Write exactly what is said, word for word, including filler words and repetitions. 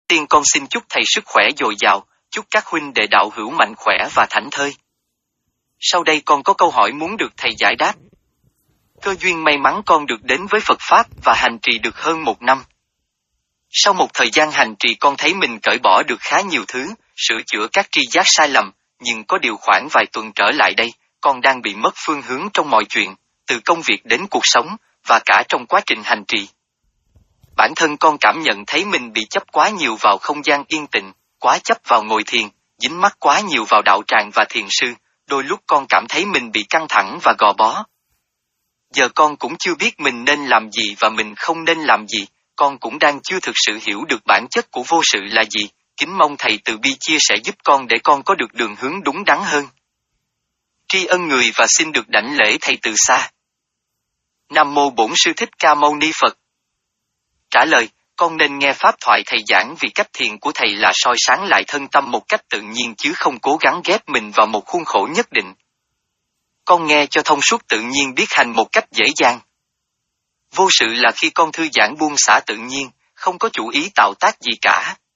Tiên con xin chúc thầy sức khỏe dồi dào, chúc các huynh đệ đạo hữu mạnh khỏe và thảnh thơi. Sau đây con có câu hỏi muốn được thầy giải đáp. Cơ duyên may mắn con được đến với Phật Pháp và hành trì được hơn một năm. Sau một thời gian hành trì con thấy mình cởi bỏ được khá nhiều thứ, sửa chữa các tri giác sai lầm, nhưng có điều khoảng vài tuần trở lại đây, con đang bị mất phương hướng trong mọi chuyện, từ công việc đến cuộc sống, và cả trong quá trình hành trì. Bản thân con cảm nhận thấy mình bị chấp quá nhiều vào không gian yên tĩnh, quá chấp vào ngồi thiền, dính mắc quá nhiều vào đạo tràng và thiền sư, đôi lúc con cảm thấy mình bị căng thẳng và gò bó. Giờ con cũng chưa biết mình nên làm gì và mình không nên làm gì, con cũng đang chưa thực sự hiểu được bản chất của vô sự là gì, kính mong thầy từ bi chia sẻ giúp con để con có được đường hướng đúng đắn hơn. Tri ân người và xin được đảnh lễ thầy từ xa. Nam mô Bổn Sư Thích Ca Mâu Ni Phật. Trả lời, con nên nghe pháp thoại thầy giảng vì cách thiền của thầy là soi sáng lại thân tâm một cách tự nhiên chứ không cố gắng ghép mình vào một khuôn khổ nhất định. Con nghe cho thông suốt tự nhiên biết hành một cách dễ dàng. Vô sự là khi con thư giãn buông xả tự nhiên, không có chủ ý tạo tác gì cả.